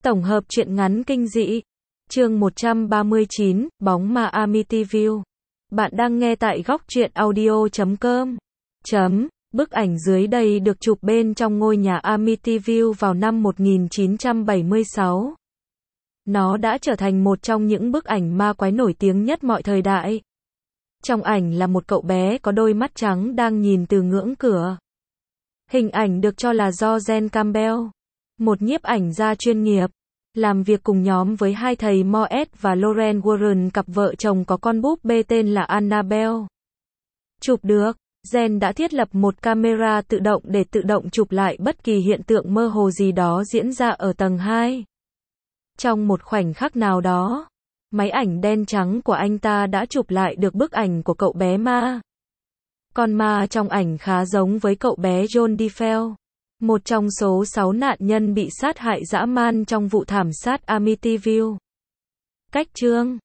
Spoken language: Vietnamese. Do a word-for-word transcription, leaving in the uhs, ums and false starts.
Tổng hợp truyện ngắn kinh dị. Chương một trăm ba mươi chín, Bóng ma Amityville. Bạn đang nghe tại góc truyện audio chấm com. Chấm. Bức ảnh dưới đây được chụp bên trong ngôi nhà Amityville vào năm một nghìn chín trăm bảy mươi sáu. Nó đã trở thành một trong những bức ảnh ma quái nổi tiếng nhất mọi thời đại. Trong ảnh là một cậu bé có đôi mắt trắng đang nhìn từ ngưỡng cửa. Hình ảnh được cho là do Jen Campbell, một nhiếp ảnh gia chuyên nghiệp, làm việc cùng nhóm với hai thầy Moes và Lauren Warren, cặp vợ chồng có con búp bê tên là Annabelle. Chụp được, Jen đã thiết lập một camera tự động để tự động chụp lại bất kỳ hiện tượng mơ hồ gì đó diễn ra ở tầng hai. Trong một khoảnh khắc nào đó, máy ảnh đen trắng của anh ta đã chụp lại được bức ảnh của cậu bé ma. Con ma trong ảnh khá giống với cậu bé John DeFeo, một trong số sáu nạn nhân bị sát hại dã man trong vụ thảm sát Amityville. Cách chương